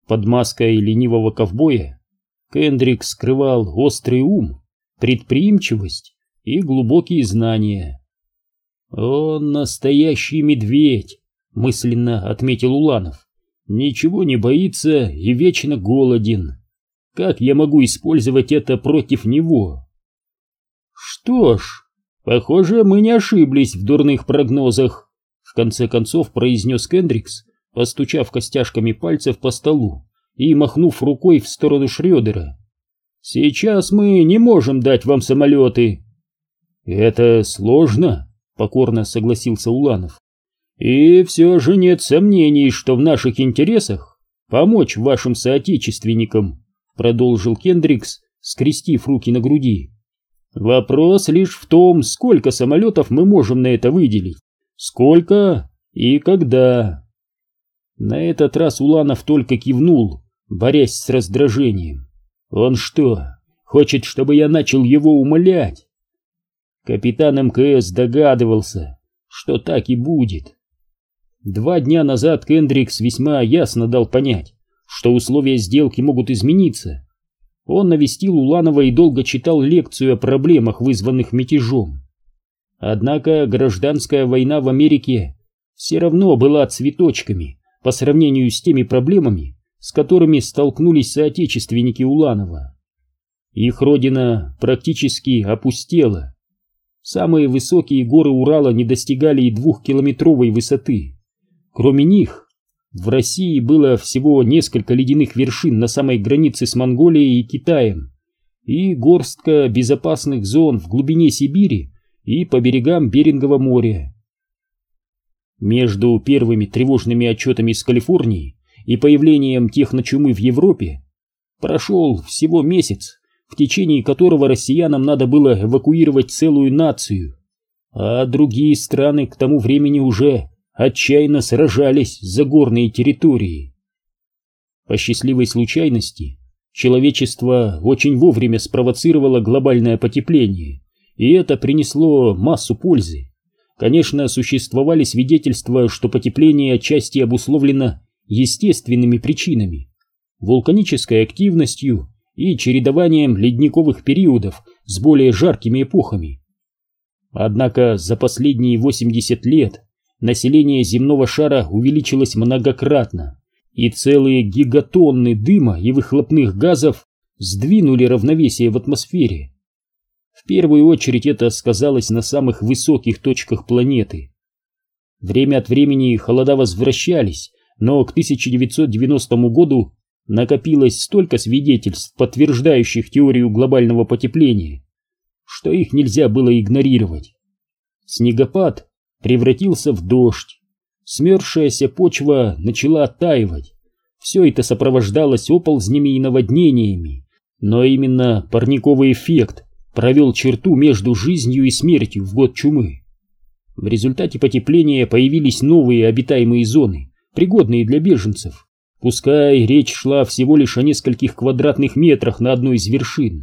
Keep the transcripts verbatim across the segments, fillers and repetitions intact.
Под маской ленивого ковбоя Кендрик скрывал острый ум, предприимчивость и глубокие знания. «Он настоящий медведь», — мысленно отметил Уланов. «Ничего не боится и вечно голоден. Как я могу использовать это против него?» «Что ж, похоже, мы не ошиблись в дурных прогнозах», — в конце концов произнес Кендрикс, постучав костяшками пальцев по столу и махнув рукой в сторону Шрёдера. «Сейчас мы не можем дать вам самолеты». «Это сложно», — покорно согласился Уланов. «И все же нет сомнений, что в наших интересах помочь вашим соотечественникам», — продолжил Кендрикс, скрестив руки на груди. «Вопрос лишь в том, сколько самолетов мы можем на это выделить, сколько и когда». На этот раз Уланов только кивнул, борясь с раздражением. «Он что, хочет, чтобы я начал его умолять?» Капитан эм ка эс догадывался, что так и будет. Два дня назад Кендрикс весьма ясно дал понять, что условия сделки могут измениться. Он навестил Уланова и долго читал лекцию о проблемах, вызванных мятежом. Однако гражданская война в Америке все равно была цветочками по сравнению с теми проблемами, с которыми столкнулись соотечественники Уланова. Их родина практически опустела. Самые высокие горы Урала не достигали и двухкилометровой высоты. Кроме них, в России было всего несколько ледяных вершин на самой границе с Монголией и Китаем и горстка безопасных зон в глубине Сибири и по берегам Берингового моря. Между первыми тревожными отчетами из Калифорнии и появлением техночумы в Европе прошел всего месяц, в течение которого россиянам надо было эвакуировать целую нацию, а другие страны к тому времени уже отчаянно сражались за горные территории. По счастливой случайности, человечество очень вовремя спровоцировало глобальное потепление, и это принесло массу пользы. Конечно, существовали свидетельства, что потепление отчасти обусловлено естественными причинами, вулканической активностью и чередованием ледниковых периодов с более жаркими эпохами. Однако за последние восемьдесят лет население земного шара увеличилось многократно, и целые гигатонны дыма и выхлопных газов сдвинули равновесие в атмосфере. В первую очередь это сказалось на самых высоких точках планеты. Время от времени холода возвращались, но к тысяча девятьсот девяностому году накопилось столько свидетельств, подтверждающих теорию глобального потепления, что их нельзя было игнорировать. Снегопад превратился в дождь, смерзшаяся почва начала оттаивать. Все это сопровождалось оползнями и наводнениями, но именно парниковый эффект провел черту между жизнью и смертью в год чумы. В результате потепления появились новые обитаемые зоны, пригодные для беженцев, пускай речь шла всего лишь о нескольких квадратных метрах на одной из вершин.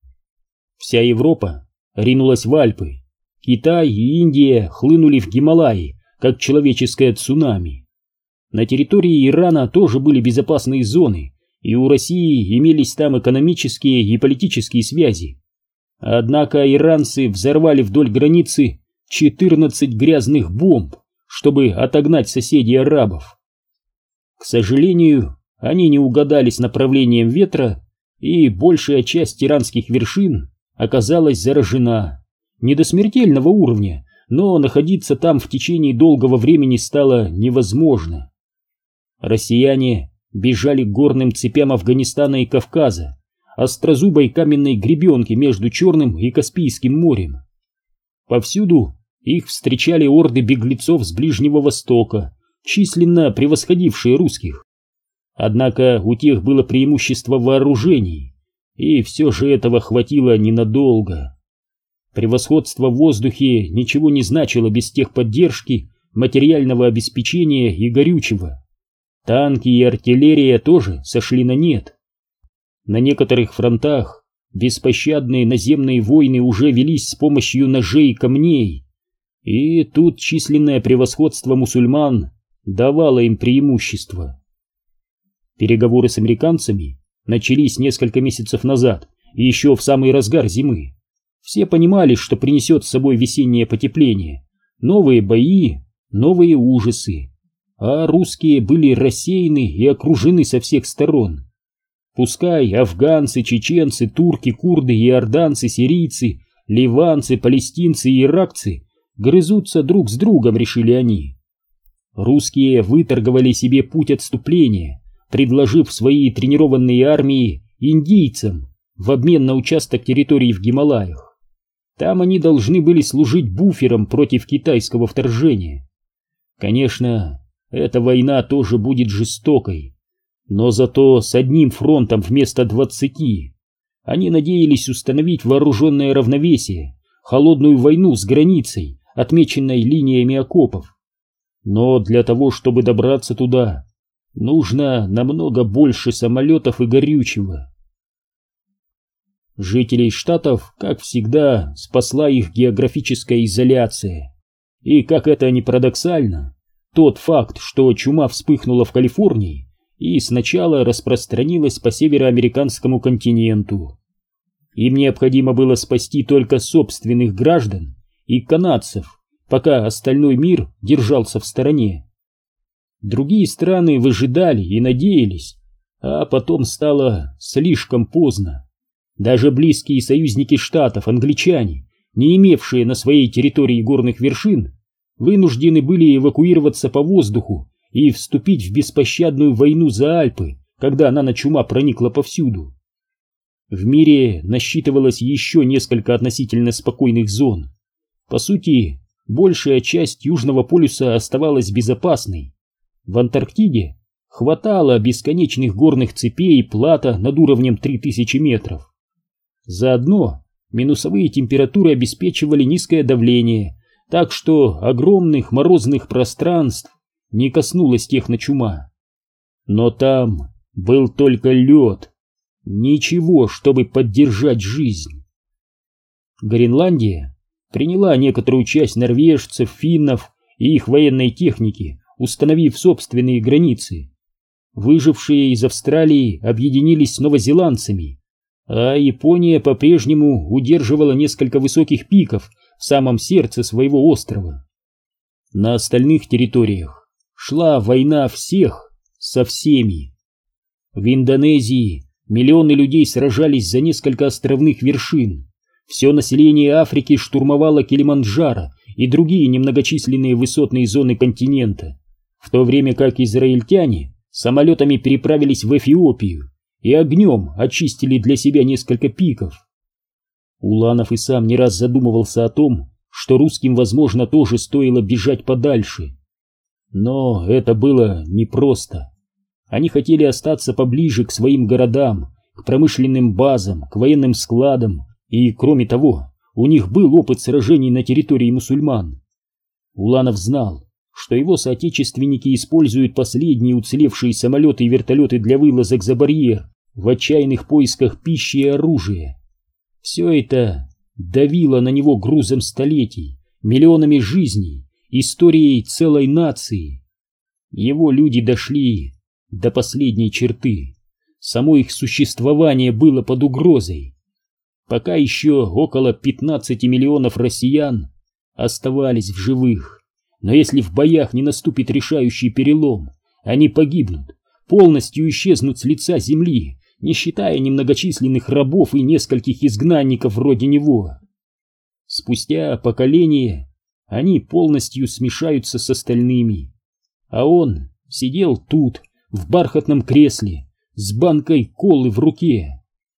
Вся Европа ринулась в Альпы, Китай и Индия хлынули в Гималаи, как человеческое цунами. На территории Ирана тоже были безопасные зоны, и у России имелись там экономические и политические связи. Однако иранцы взорвали вдоль границы четырнадцать грязных бомб, чтобы отогнать соседей арабов. К сожалению, они не угадали с направлением ветра, и большая часть иранских вершин оказалась заражена. Не до смертельного уровня, но находиться там в течение долгого времени стало невозможно. Россияне бежали к горным цепям Афганистана и Кавказа, острозубой каменной гребенки между Черным и Каспийским морем. Повсюду их встречали орды беглецов с Ближнего Востока, численно превосходившие русских. Однако у тех было преимущество в вооружении, и все же этого хватило ненадолго. Превосходство в воздухе ничего не значило без техподдержки, материального обеспечения и горючего. Танки и артиллерия тоже сошли на нет. На некоторых фронтах беспощадные наземные войны уже велись с помощью ножей и камней, и тут численное превосходство мусульман давало им преимущество. Переговоры с американцами начались несколько месяцев назад, и еще в самый разгар зимы. Все понимали, что принесет с собой весеннее потепление, новые бои, новые ужасы, а русские были рассеяны и окружены со всех сторон. Пускай афганцы, чеченцы, турки, курды, иорданцы, сирийцы, ливанцы, палестинцы и иракцы грызутся друг с другом, решили они. Русские выторговали себе путь отступления, предложив свои тренированные армии индийцам в обмен на участок территории в Гималаях. Там они должны были служить буфером против китайского вторжения. Конечно, эта война тоже будет жестокой, но зато с одним фронтом вместо двадцати. Они надеялись установить вооруженное равновесие, холодную войну с границей, отмеченной линиями окопов. Но для того, чтобы добраться туда, нужно намного больше самолетов и горючего. Жителей штатов, как всегда, спасла их географическая изоляция. И, как это ни парадоксально, тот факт, что чума вспыхнула в Калифорнии и сначала распространилась по североамериканскому континенту. Им необходимо было спасти только собственных граждан и канадцев, пока остальной мир держался в стороне. Другие страны выжидали и надеялись, а потом стало слишком поздно. Даже близкие союзники штатов, англичане, не имевшие на своей территории горных вершин, вынуждены были эвакуироваться по воздуху и вступить в беспощадную войну за Альпы, когда нано-чума проникла повсюду. В мире насчитывалось еще несколько относительно спокойных зон. По сути, большая часть Южного полюса оставалась безопасной. В Антарктиде хватало бесконечных горных цепей и плато над уровнем три тысячи метров. Заодно минусовые температуры обеспечивали низкое давление, так что огромных морозных пространств не коснулась техночума. Но там был только лед, ничего, чтобы поддержать жизнь. Гренландия приняла некоторую часть норвежцев, финнов и их военной техники, установив собственные границы. Выжившие из Австралии объединились с новозеландцами, а Япония по-прежнему удерживала несколько высоких пиков в самом сердце своего острова. На остальных территориях шла война всех со всеми. В Индонезии миллионы людей сражались за несколько островных вершин. Все население Африки штурмовало Килиманджаро и другие немногочисленные высотные зоны континента, в то время как израильтяне самолетами переправились в Эфиопию и огнем очистили для себя несколько пиков. Уланов и сам не раз задумывался о том, что русским, возможно, тоже стоило бежать подальше. Но это было непросто. Они хотели остаться поближе к своим городам, к промышленным базам, к военным складам, и, кроме того, у них был опыт сражений на территории мусульман. Уланов знал, что его соотечественники используют последние уцелевшие самолеты и вертолеты для вылазок за барьер в отчаянных поисках пищи и оружия. Все это давило на него грузом столетий, миллионами жизней, историей целой нации. Его люди дошли до последней черты. Само их существование было под угрозой. Пока еще около пятнадцати миллионов россиян оставались в живых. Но если в боях не наступит решающий перелом, они погибнут, полностью исчезнут с лица земли, не считая немногочисленных рабов и нескольких изгнанников вроде него. Спустя поколение они полностью смешаются с остальными. А он сидел тут, в бархатном кресле, с банкой колы в руке.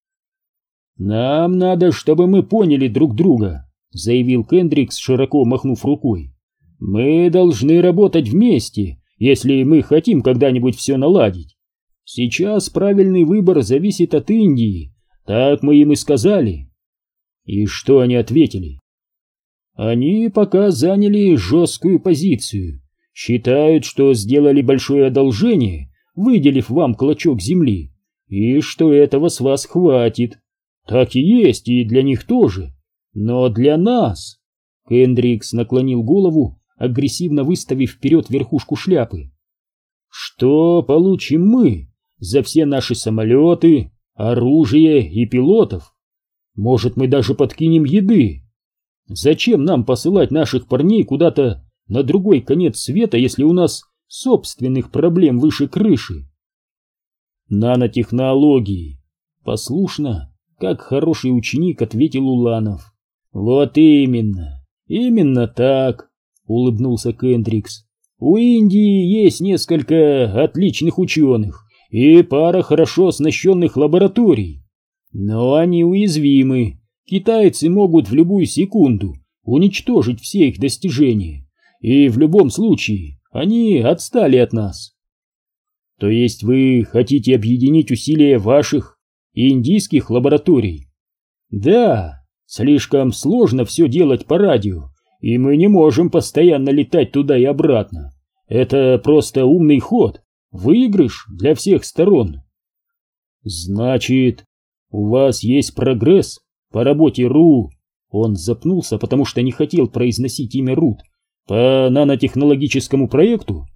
«Нам надо, чтобы мы поняли друг друга», — заявил Кендрикс, широко махнув рукой. «Мы должны работать вместе, если мы хотим когда-нибудь все наладить. Сейчас правильный выбор зависит от Индии, так мы им и сказали». И что они ответили? Они пока заняли жесткую позицию, считают, что сделали большое одолжение, выделив вам клочок земли, и что этого с вас хватит. Так и есть, и для них тоже. Но для нас... Кендрикс наклонил голову, агрессивно выставив вперед верхушку шляпы. Что получим мы, за все наши самолеты, оружие и пилотов. Может, мы даже подкинем еды. Зачем нам посылать наших парней куда-то на другой конец света, если у нас собственных проблем выше крыши? Нанотехнологии. Послушно, как хороший ученик, ответил Уланов. Вот именно, именно так, улыбнулся Кендрикс. У Индии есть несколько отличных ученых и пара хорошо оснащенных лабораторий. Но они уязвимы. Китайцы могут в любую секунду уничтожить все их достижения. И в любом случае они отстали от нас. То есть вы хотите объединить усилия ваших и индийских лабораторий? Да, слишком сложно все делать по радио, и мы не можем постоянно летать туда и обратно. Это просто умный ход, выигрыш для всех сторон. Значит, у вас есть прогресс по работе РУ? Он запнулся, потому что не хотел произносить имя Рут. По нанотехнологическому проекту?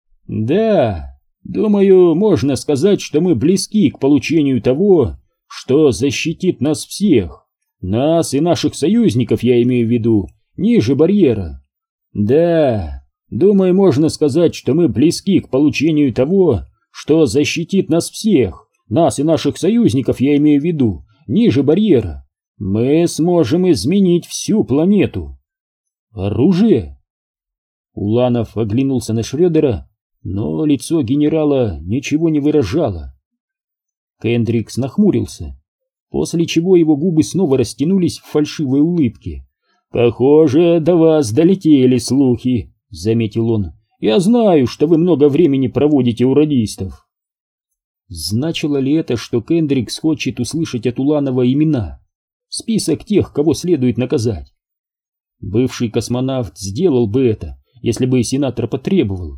Да, думаю, можно сказать, что мы близки к получению того, что защитит нас всех. Нас и наших союзников, я имею в виду, ниже барьера. Да, думаю, можно сказать, что мы близки к получению того, что защитит нас всех. Нас и наших союзников, я имею в виду, ниже барьера. Мы сможем изменить всю планету. Оружие? Уланов оглянулся на Шрёдера, но лицо генерала ничего не выражало. Кендрикс нахмурился, после чего его губы снова растянулись в фальшивой улыбке. «Похоже, до вас долетели слухи», — заметил он. «Я знаю, что вы много времени проводите у радистов». Значило ли это, что Кендрикс хочет услышать от Уланова имена? Список тех, кого следует наказать? Бывший космонавт сделал бы это, если бы сенатор потребовал.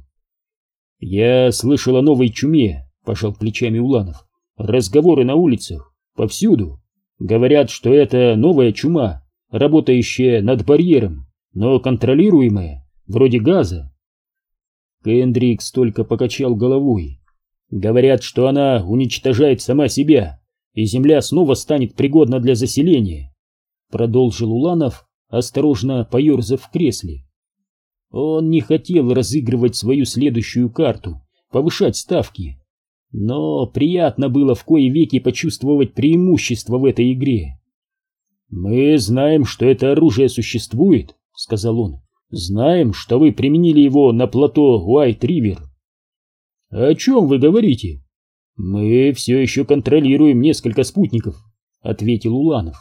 «Я слышал о новой чуме», — пожал плечами Уланов. «Разговоры на улицах, повсюду. Говорят, что это новая чума, работающая над барьером, но контролируемая, вроде газа». Кендрикс только покачал головой. «Говорят, что она уничтожает сама себя, и Земля снова станет пригодна для заселения», — продолжил Уланов, осторожно поерзав в кресле. Он не хотел разыгрывать свою следующую карту, повышать ставки, но приятно было в кои веки почувствовать преимущество в этой игре. «Мы знаем, что это оружие существует», — сказал он. «Знаем, что вы применили его на плато Уайт-Ривер». «О чем вы говорите?» «Мы все еще контролируем несколько спутников», — ответил Уланов.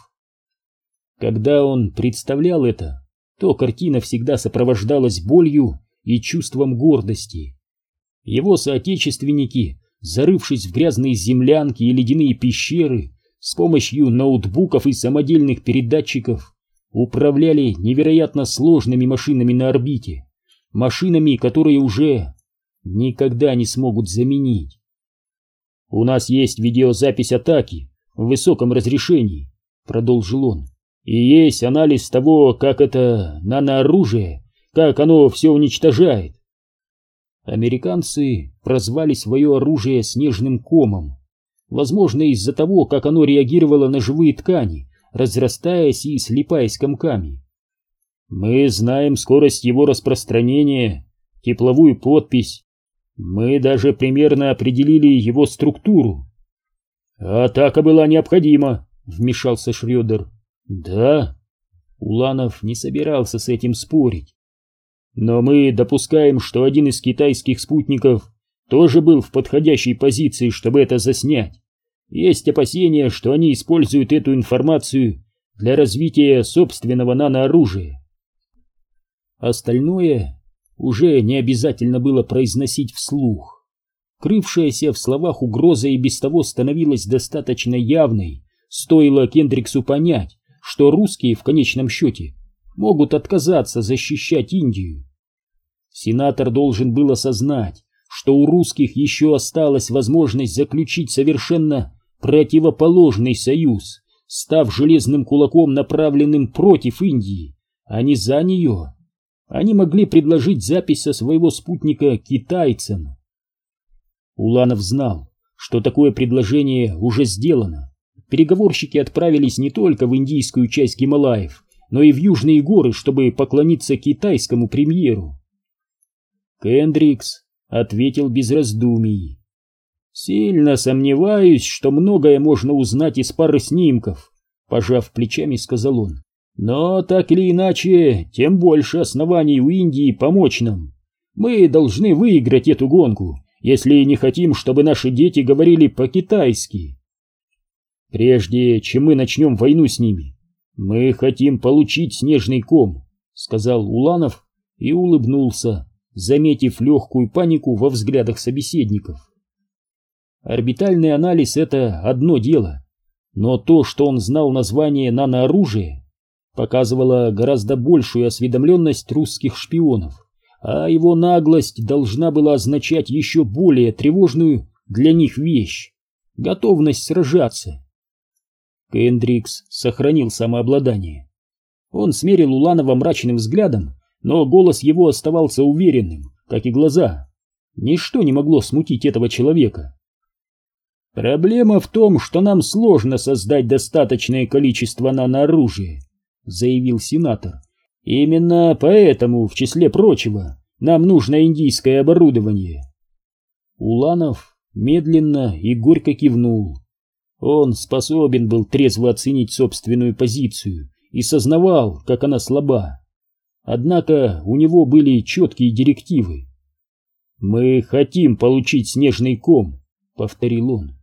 Когда он представлял это, то картина всегда сопровождалась болью и чувством гордости. Его соотечественники, зарывшись в грязные землянки и ледяные пещеры, с помощью ноутбуков и самодельных передатчиков управляли невероятно сложными машинами на орбите, машинами, которые уже никогда не смогут заменить. «У нас есть видеозапись атаки в высоком разрешении», — продолжил он. «И есть анализ того, как это нанооружие, как оно все уничтожает». Американцы прозвали свое оружие снежным комом, возможно, из-за того, как оно реагировало на живые ткани, разрастаясь и слипаясь комками. «Мы знаем скорость его распространения, тепловую подпись. Мы даже примерно определили его структуру». «Атака была необходима», — вмешался Шрёдер. «Да». Уланов не собирался с этим спорить. «Но мы допускаем, что один из китайских спутников тоже был в подходящей позиции, чтобы это заснять. Есть опасения, что они используют эту информацию для развития собственного нанооружия». Остальное уже не обязательно было произносить вслух. Крывшаяся в словах угроза и без того становилась достаточно явной, стоило Кендриксу понять, что русские в конечном счете могут отказаться защищать Индию. Сенатор должен был осознать, что у русских еще осталась возможность заключить совершенно противоположный союз, став железным кулаком, направленным против Индии, а не за нее. Они могли предложить запись со своего спутника китайцам. Уланов знал, что такое предложение уже сделано. Переговорщики отправились не только в индийскую часть Гималаев, но и в Южные горы, чтобы поклониться китайскому премьеру. Кендрикс ответил без раздумий. «Сильно сомневаюсь, что многое можно узнать из пары снимков», — пожав плечами, сказал он. «Но так или иначе, тем больше оснований у Индии помочь нам. Мы должны выиграть эту гонку, если не хотим, чтобы наши дети говорили по-китайски. Прежде чем мы начнем войну с ними, мы хотим получить снежный ком», — сказал Уланов и улыбнулся, заметив легкую панику во взглядах собеседников. Орбитальный анализ — это одно дело, но то, что он знал название нанооружия, показывало гораздо большую осведомленность русских шпионов, а его наглость должна была означать еще более тревожную для них вещь — готовность сражаться. Кендрикс сохранил самообладание. Он смерил Уланова мрачным взглядом, но голос его оставался уверенным, как и глаза. Ничто не могло смутить этого человека. «Проблема в том, что нам сложно создать достаточное количество нанооружия», — заявил сенатор. «Именно поэтому, в числе прочего, нам нужно индийское оборудование». Уланов медленно и горько кивнул. Он способен был трезво оценить собственную позицию и сознавал, как она слаба. Однако у него были четкие директивы. «Мы хотим получить снежный ком», — повторил он.